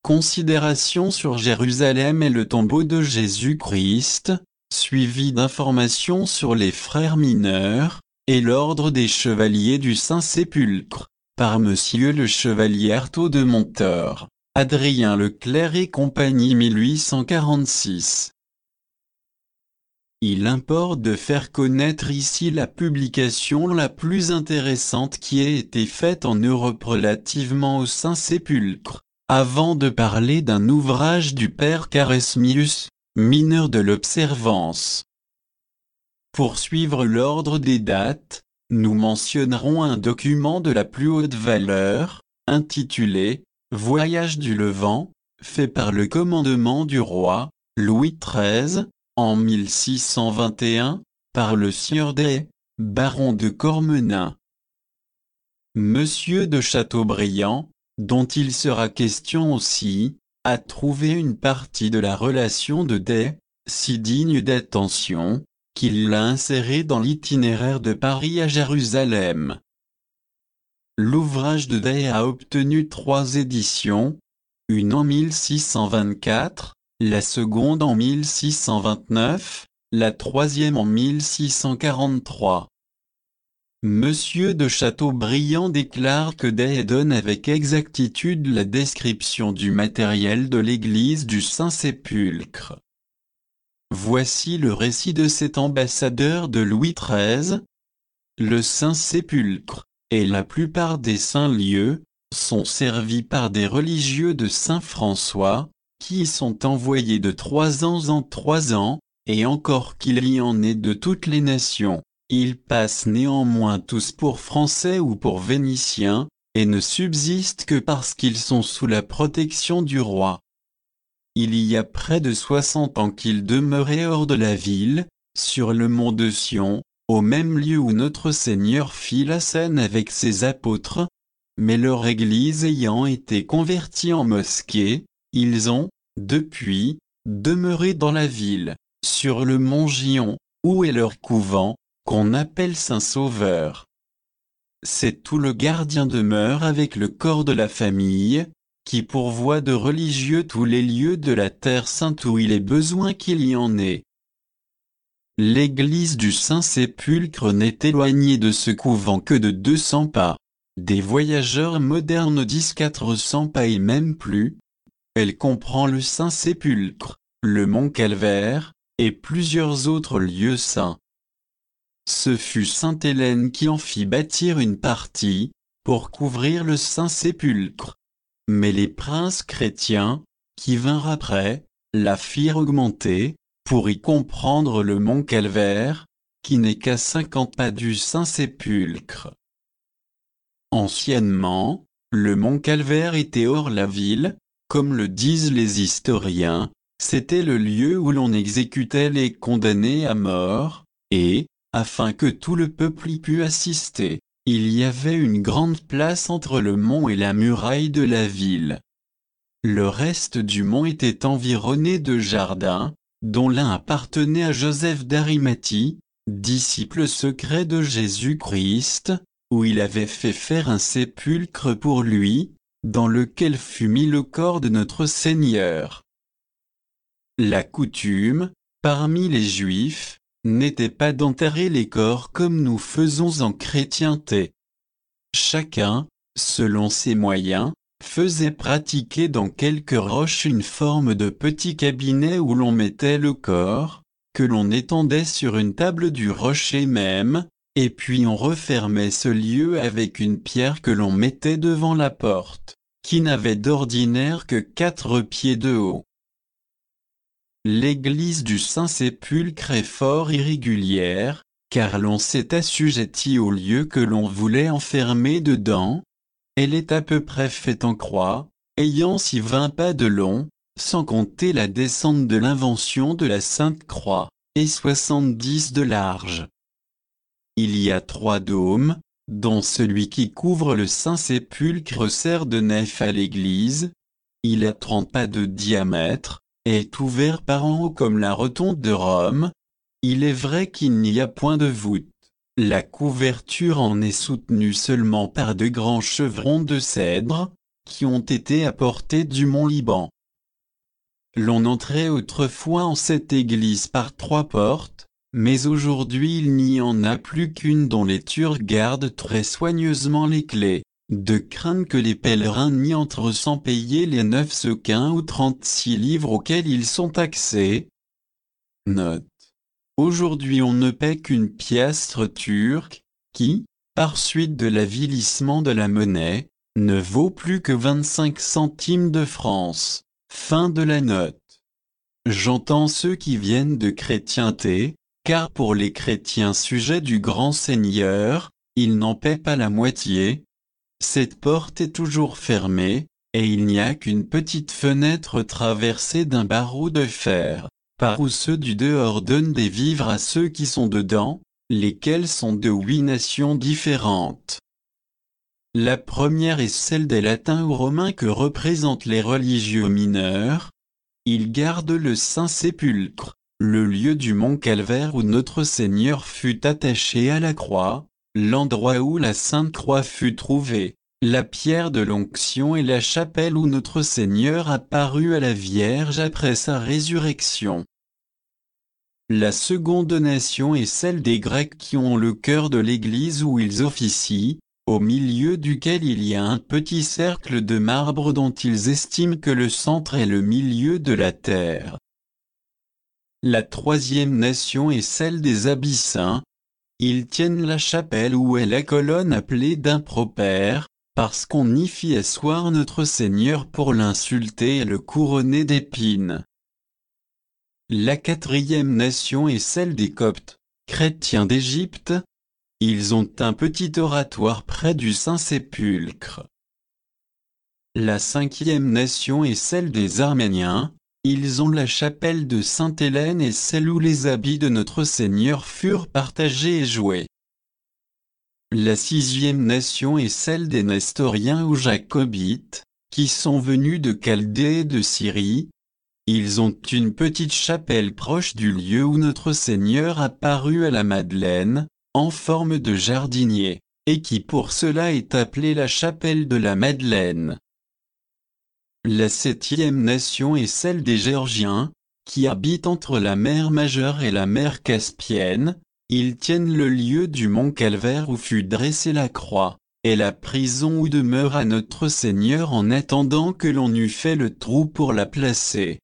Considérations sur Jérusalem et le tombeau de Jésus-Christ, suivi d'informations sur les frères mineurs, et l'ordre des chevaliers du Saint-Sépulcre, par Monsieur le chevalier Artaud de Montor, Adrien Leclerc et compagnie 1846. Il importe de faire connaître ici la publication la plus intéressante qui ait été faite en Europe relativement au Saint-Sépulcre, avant de parler d'un ouvrage du père Caresmius, mineur de l'Observance. Pour suivre l'ordre des dates, nous mentionnerons un document de la plus haute valeur, intitulé « Voyage du Levant », fait par le commandement du roi, Louis XIII, en 1621, par le sieur Day, baron de Cormenin. Monsieur de Chateaubriand, dont il sera question aussi, a trouvé une partie de la relation de Day, si digne d'attention, qu'il l'a insérée dans l'itinéraire de Paris à Jérusalem. L'ouvrage de Day a obtenu 3 éditions, une en 1624, la seconde en 1629, la troisième en 1643. Monsieur de Chateaubriand déclare que Day donne avec exactitude la description du matériel de l'église du Saint-Sépulcre. Voici le récit de cet ambassadeur de Louis XIII. Le Saint-Sépulcre, et la plupart des saints lieux, sont servis par des religieux de Saint-François, qui y sont envoyés de 3 ans en 3 ans, et encore qu'il y en ait de toutes les nations, ils passent néanmoins tous pour Français ou pour Vénitiens, et ne subsistent que parce qu'ils sont sous la protection du roi. Il y a près de 60 ans qu'ils demeuraient hors de la ville, sur le mont de Sion, au même lieu où notre Seigneur fit la scène avec ses apôtres, mais leur église ayant été convertie en mosquée, ils ont, depuis, demeuré dans la ville, sur le mont Gion, où est leur couvent, qu'on appelle Saint-Sauveur. C'est tout le gardien demeure avec le corps de la famille, qui pourvoit de religieux tous les lieux de la terre sainte où il est besoin qu'il y en ait. L'église du Saint-Sépulcre n'est éloignée de ce couvent que de 200 pas. Des voyageurs modernes disent 400 pas et même plus. Elle comprend le Saint-Sépulcre, le mont Calvaire, et plusieurs autres lieux saints. Ce fut sainte Hélène qui en fit bâtir une partie, pour couvrir le Saint-Sépulcre. Mais les princes chrétiens, qui vinrent après, la firent augmenter, pour y comprendre le mont Calvaire, qui n'est qu'à 50 pas du Saint-Sépulcre. Anciennement, le mont Calvaire était hors la ville, comme le disent les historiens, c'était le lieu où l'on exécutait les condamnés à mort, et, afin que tout le peuple y pût assister, il y avait une grande place entre le mont et la muraille de la ville. Le reste du mont était environné de jardins, dont l'un appartenait à Joseph d'Arimathie, disciple secret de Jésus-Christ, où il avait fait faire un sépulcre pour lui, dans lequel fut mis le corps de notre Seigneur. La coutume, parmi les Juifs, n'était pas d'enterrer les corps comme nous faisons en chrétienté. Chacun, selon ses moyens, faisait pratiquer dans quelque roche une forme de petit cabinet où l'on mettait le corps, que l'on étendait sur une table du rocher même, et puis on refermait ce lieu avec une pierre que l'on mettait devant la porte, qui n'avait d'ordinaire que 4 pieds de haut. L'église du Saint-Sépulcre est fort irrégulière, car l'on s'est assujetti au lieu que l'on voulait enfermer dedans. Elle est à peu près faite en croix, ayant 20 pas de long, sans compter la descente de l'invention de la Sainte Croix, et 70 de large. Il y a 3 dômes, dont celui qui couvre le Saint-Sépulcre sert de nef à l'église. Il a 30 pas de diamètre, et est ouvert par en haut comme la rotonde de Rome. Il est vrai qu'il n'y a point de voûte. La couverture en est soutenue seulement par de grands chevrons de cèdre, qui ont été apportés du mont Liban. L'on entrait autrefois en cette église par 3 portes, mais aujourd'hui il n'y en a plus qu'une dont les Turcs gardent très soigneusement les clés, de crainte que les pèlerins n'y entrent sans payer les 9 sequins ou 36 livres auxquels ils sont taxés. Note. Aujourd'hui on ne paie qu'une piastre turque, qui, par suite de l'avilissement de la monnaie, ne vaut plus que 25 centimes de France. Fin de la note. J'entends ceux qui viennent de chrétienté, car pour les chrétiens sujets du grand Seigneur, ils n'en paient pas la moitié. Cette porte est toujours fermée, et il n'y a qu'une petite fenêtre traversée d'un barreau de fer, par où ceux du dehors donnent des vivres à ceux qui sont dedans, lesquels sont de 8 nations différentes. La première est celle des latins ou romains que représentent les religieux mineurs. Ils gardent le Saint-Sépulcre, le lieu du mont Calvaire où notre Seigneur fut attaché à la croix, l'endroit où la Sainte Croix fut trouvée, la pierre de l'onction et la chapelle où notre Seigneur apparut à la Vierge après sa résurrection. La seconde nation est celle des Grecs qui ont le cœur de l'église où ils officient, au milieu duquel il y a un petit cercle de marbre dont ils estiment que le centre est le milieu de la terre. La troisième nation est celle des Abyssins. Ils tiennent la chapelle où est la colonne appelée d'impropère, parce qu'on y fit asseoir notre Seigneur pour l'insulter et le couronner d'épines. La quatrième nation est celle des Coptes, chrétiens d'Égypte. Ils ont un petit oratoire près du Saint-Sépulcre. La cinquième nation est celle des Arméniens. Ils ont la chapelle de Sainte-Hélène et celle où les habits de notre Seigneur furent partagés et joués. La sixième nation est celle des Nestoriens ou Jacobites, qui sont venus de Chaldée et de Syrie. Ils ont une petite chapelle proche du lieu où notre Seigneur apparut à la Madeleine, en forme de jardinier, et qui pour cela est appelée la chapelle de la Madeleine. La septième nation est celle des Géorgiens, qui habitent entre la mer Majeure et la mer Caspienne. Ils tiennent le lieu du mont Calvaire où fut dressée la croix, et la prison où demeura notre Seigneur en attendant que l'on eût fait le trou pour la placer.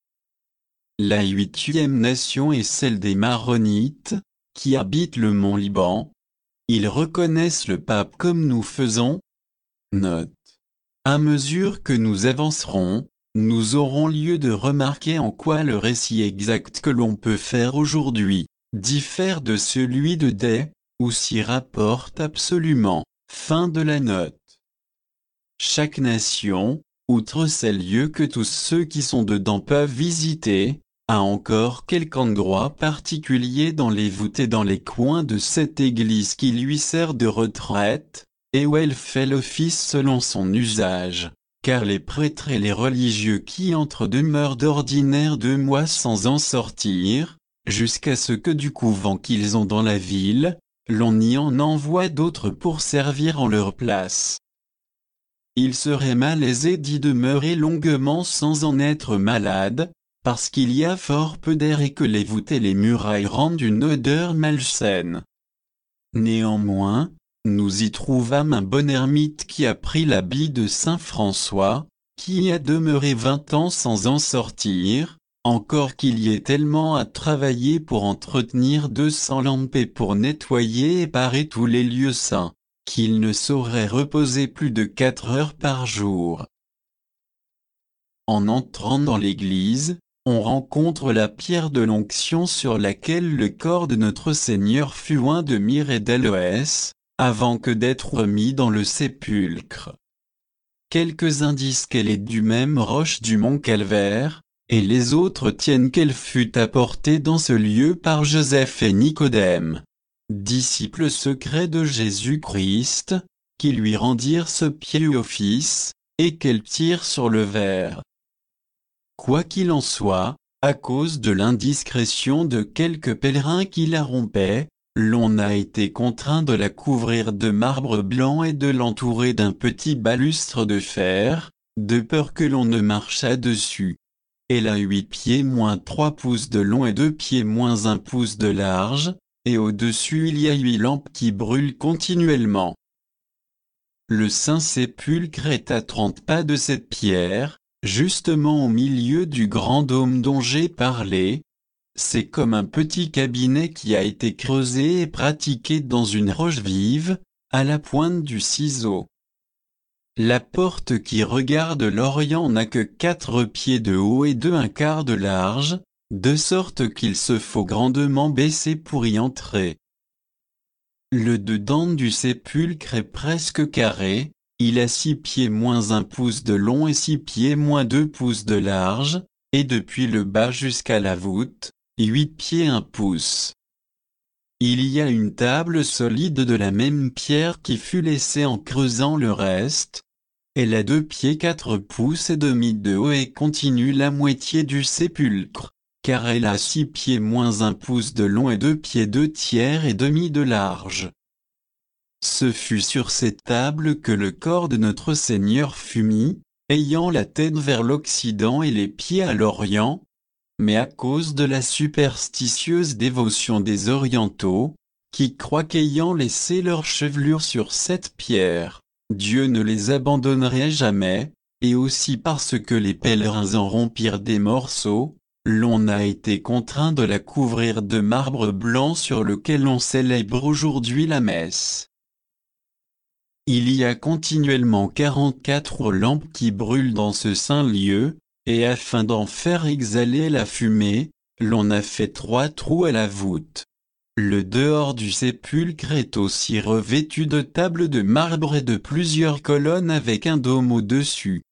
La huitième nation est celle des Maronites, qui habitent le mont Liban. Ils reconnaissent le pape comme nous faisons. Note. À mesure que nous avancerons, nous aurons lieu de remarquer en quoi le récit exact que l'on peut faire aujourd'hui diffère de celui de Day, ou s'y rapporte absolument. Fin de la note. Chaque nation, outre ces lieux que tous ceux qui sont dedans peuvent visiter, a encore quelque endroit particulier dans les voûtes et dans les coins de cette église qui lui sert de retraite, et où elle fait l'office selon son usage, car les prêtres et les religieux qui entrent demeurent d'ordinaire 2 mois sans en sortir, jusqu'à ce que du couvent qu'ils ont dans la ville, l'on y en envoie d'autres pour servir en leur place. Il serait malaisé d'y demeurer longuement sans en être malade, parce qu'il y a fort peu d'air et que les voûtes et les murailles rendent une odeur malsaine. Néanmoins, nous y trouvâmes un bon ermite qui a pris l'habit de saint François, qui y a demeuré 20 ans sans en sortir, encore qu'il y ait tellement à travailler pour entretenir 200 lampes et pour nettoyer et parer tous les lieux saints, qu'il ne saurait reposer plus de 4 heures par jour. En entrant dans l'église, on rencontre la pierre de l'onction sur laquelle le corps de notre Seigneur fut oint de myrrhe et d'aloès, avant que d'être remis dans le sépulcre. Quelques indices qu'elle est du même roche du mont Calvaire, et les autres tiennent qu'elle fut apportée dans ce lieu par Joseph et Nicodème, disciples secrets de Jésus-Christ, qui lui rendirent ce pieux office, et qu'elle tire sur le verre. Quoi qu'il en soit, à cause de l'indiscrétion de quelques pèlerins qui la rompaient, l'on a été contraint de la couvrir de marbre blanc et de l'entourer d'un petit balustre de fer, de peur que l'on ne marchât dessus. Elle a 8 pieds moins 3 pouces de long et 2 pieds moins 1 pouce de large, et au-dessus il y a 8 lampes qui brûlent continuellement. Le Saint-Sépulcre est à 30 pas de cette pierre, justement au milieu du grand dôme dont j'ai parlé. C'est comme un petit cabinet qui a été creusé et pratiqué dans une roche vive, à la pointe du ciseau. La porte qui regarde l'Orient n'a que 4 pieds de haut et 2,25 de large, de sorte qu'il se faut grandement baisser pour y entrer. Le dedans du sépulcre est presque carré, il a 6 pieds moins 1 pouce de long et 6 pieds moins 2 pouces de large, et depuis le bas jusqu'à la voûte, 8 pieds 1 pouce. Il y a une table solide de la même pierre qui fut laissée en creusant le reste. Elle a 2 pieds 4 pouces et demi de haut et continue la moitié du sépulcre, car elle a 6 pieds moins 1 pouce de long et 2 pieds 2 tiers et demi de large. Ce fut sur cette table que le corps de notre Seigneur fut mis, ayant la tête vers l'Occident et les pieds à l'Orient, mais à cause de la superstitieuse dévotion des Orientaux, qui croient qu'ayant laissé leur chevelure sur cette pierre, Dieu ne les abandonnerait jamais, et aussi parce que les pèlerins en rompirent des morceaux, l'on a été contraint de la couvrir de marbre blanc sur lequel on célèbre aujourd'hui la messe. Il y a continuellement 44 lampes qui brûlent dans ce saint lieu, et afin d'en faire exhaler la fumée, l'on a fait 3 trous à la voûte. Le dehors du sépulcre est aussi revêtu de tables de marbre et de plusieurs colonnes avec un dôme au-dessus.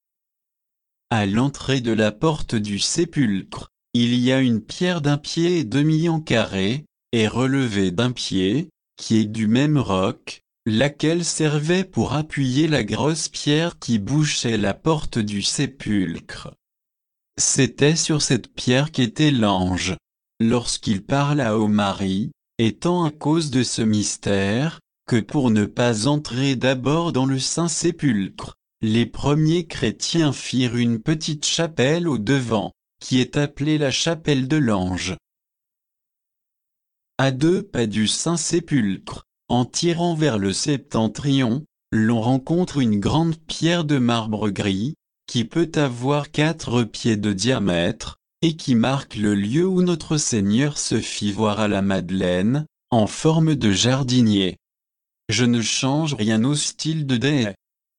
À l'entrée de la porte du sépulcre, il y a une pierre d'1 pied et demi en carré, et relevée d'1 pied, qui est du même roc, laquelle servait pour appuyer la grosse pierre qui bouchait la porte du sépulcre. C'était sur cette pierre qu'était l'ange, lorsqu'il parla au Marie, étant à cause de ce mystère, que pour ne pas entrer d'abord dans le Saint-Sépulcre, les premiers chrétiens firent une petite chapelle au devant, qui est appelée la chapelle de l'ange. À 2 pas du Saint-Sépulcre, en tirant vers le septentrion, l'on rencontre une grande pierre de marbre gris, qui peut avoir 4 pieds de diamètre, et qui marque le lieu où notre Seigneur se fit voir à la Madeleine, en forme de jardinier. Je ne change rien au style de Deshayes.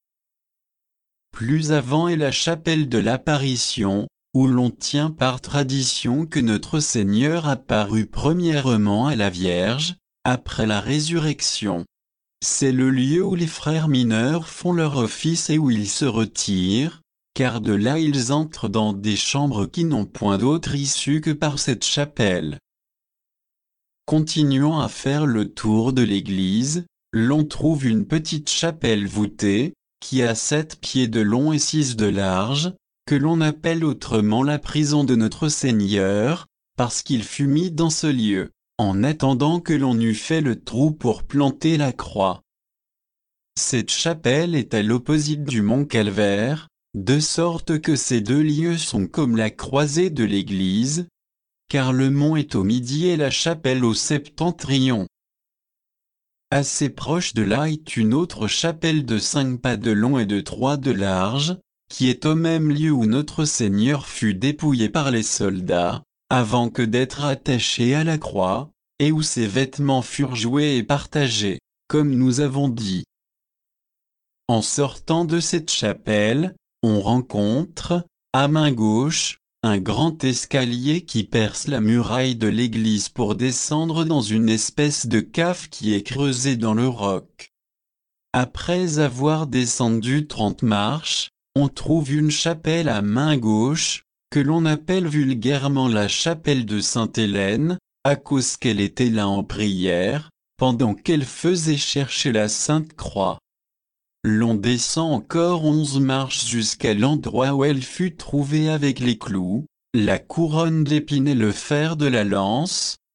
Plus avant est la chapelle de l'Apparition, où l'on tient par tradition que notre Seigneur apparut premièrement à la Vierge, après la résurrection. C'est le lieu où les frères mineurs font leur office et où ils se retirent, car de là ils entrent dans des chambres qui n'ont point d'autre issue que par cette chapelle. Continuons à faire le tour de l'église, l'on trouve une petite chapelle voûtée, qui a 7 pieds de long et 6 de large, que l'on appelle autrement la prison de notre Seigneur, parce qu'il fut mis dans ce lieu, en attendant que l'on eût fait le trou pour planter la croix. Cette chapelle est à l'opposite du mont Calvaire, de sorte que ces 2 lieux sont comme la croisée de l'église, car le mont est au midi et la chapelle au septentrion. Assez proche de là est une autre chapelle de 5 pas de long et de 3 de large, qui est au même lieu où notre Seigneur fut dépouillé par les soldats, avant que d'être attaché à la croix, et où ses vêtements furent joués et partagés, comme nous avons dit. En sortant de cette chapelle, on rencontre, à main gauche, un grand escalier qui perce la muraille de l'église pour descendre dans une espèce de cave qui est creusée dans le roc. Après avoir descendu 30 marches, on trouve une chapelle à main gauche, que l'on appelle vulgairement la chapelle de Sainte-Hélène, à cause qu'elle était là en prière, pendant qu'elle faisait chercher la Sainte Croix. L'on descend encore 11 marches jusqu'à l'endroit où elle fut trouvée avec les clous, la couronne d'épines et le fer de la lance,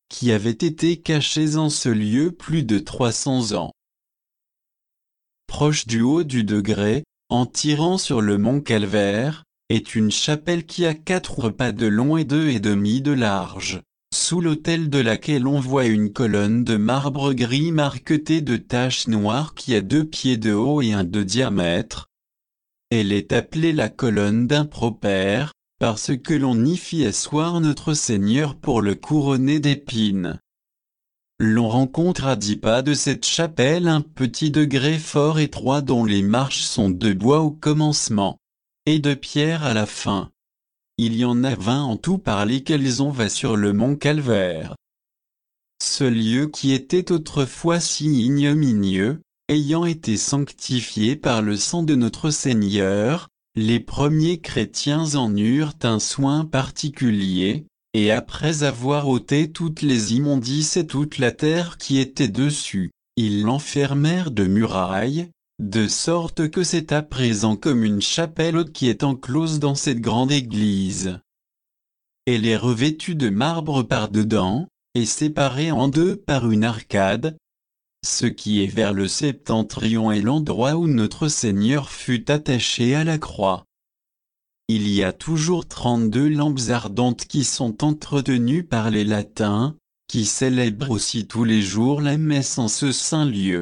qui avaient été cachés en ce lieu plus de 300 ans. Proche du haut du degré, en tirant sur le mont Calvaire, est une chapelle qui a 4 pas de long et 2,5 de large, sous l'autel de laquelle on voit une colonne de marbre gris marquetée de taches noires qui a 2 pieds de haut et 1 de diamètre. Elle est appelée la colonne d'Impropère, parce que l'on y fit asseoir notre Seigneur pour le couronner d'épines. L'on rencontre à 10 pas de cette chapelle un petit degré fort étroit dont les marches sont de bois au commencement, et de pierre à la fin. Il y en a 20 en tout par lesquels on va sur le mont Calvaire. Ce lieu qui était autrefois si ignominieux, ayant été sanctifié par le sang de notre Seigneur, les premiers chrétiens en eurent un soin particulier, et après avoir ôté toutes les immondices et toute la terre qui était dessus, ils l'enfermèrent de murailles, de sorte que c'est à présent comme une chapelle haute qui est enclose dans cette grande église. Elle est revêtue de marbre par dedans, et séparée en 2 par une arcade. Ce qui est vers le septentrion est l'endroit où notre Seigneur fut attaché à la croix. Il y a toujours 32 lampes ardentes qui sont entretenues par les latins, qui célèbrent aussi tous les jours la messe en ce saint lieu.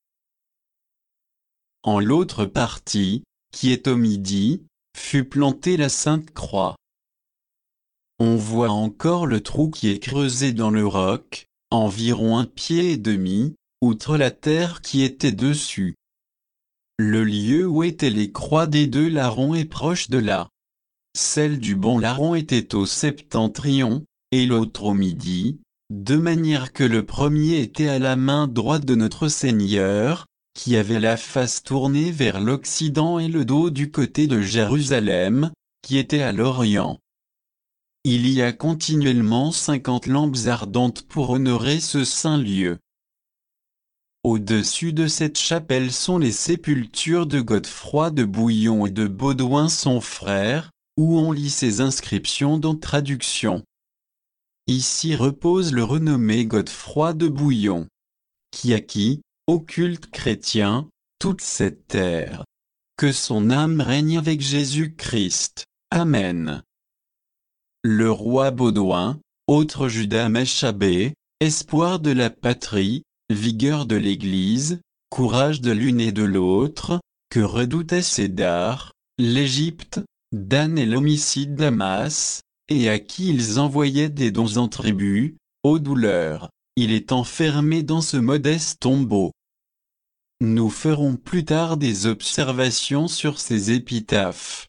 En l'autre partie, qui est au midi, fut plantée la Sainte Croix. On voit encore le trou qui est creusé dans le roc, environ 1,5 pied, outre la terre qui était dessus. Le lieu où étaient les croix des 2 larrons est proche de là. Celle du bon larron était au septentrion, et l'autre au midi, de manière que le premier était à la main droite de notre Seigneur, qui avait la face tournée vers l'Occident et le dos du côté de Jérusalem, qui était à l'Orient. Il y a continuellement 50 lampes ardentes pour honorer ce saint lieu. Au-dessus de cette chapelle sont les sépultures de Godefroy de Bouillon et de Baudouin son frère, où on lit ces inscriptions dans traduction. Ici repose le renommé Godefroy de Bouillon, qui acquit, au culte chrétien, toute cette terre. Que son âme règne avec Jésus-Christ. Amen. Le roi Baudouin, autre Judas Machabée, espoir de la patrie, vigueur de l'Église, courage de l'une et de l'autre, que redoutait Cédar, l'Égypte, Dan et l'homicide d'Amas, et à qui ils envoyaient des dons en tribut, ô douleur, il est enfermé dans ce modeste tombeau. Nous ferons plus tard des observations sur ces épitaphes.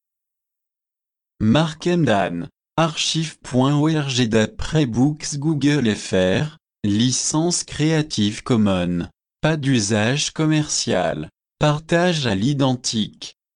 Mark Emdan, archive.org d'après Books Google fr, licence Creative Commons, pas d'usage commercial, partage à l'identique.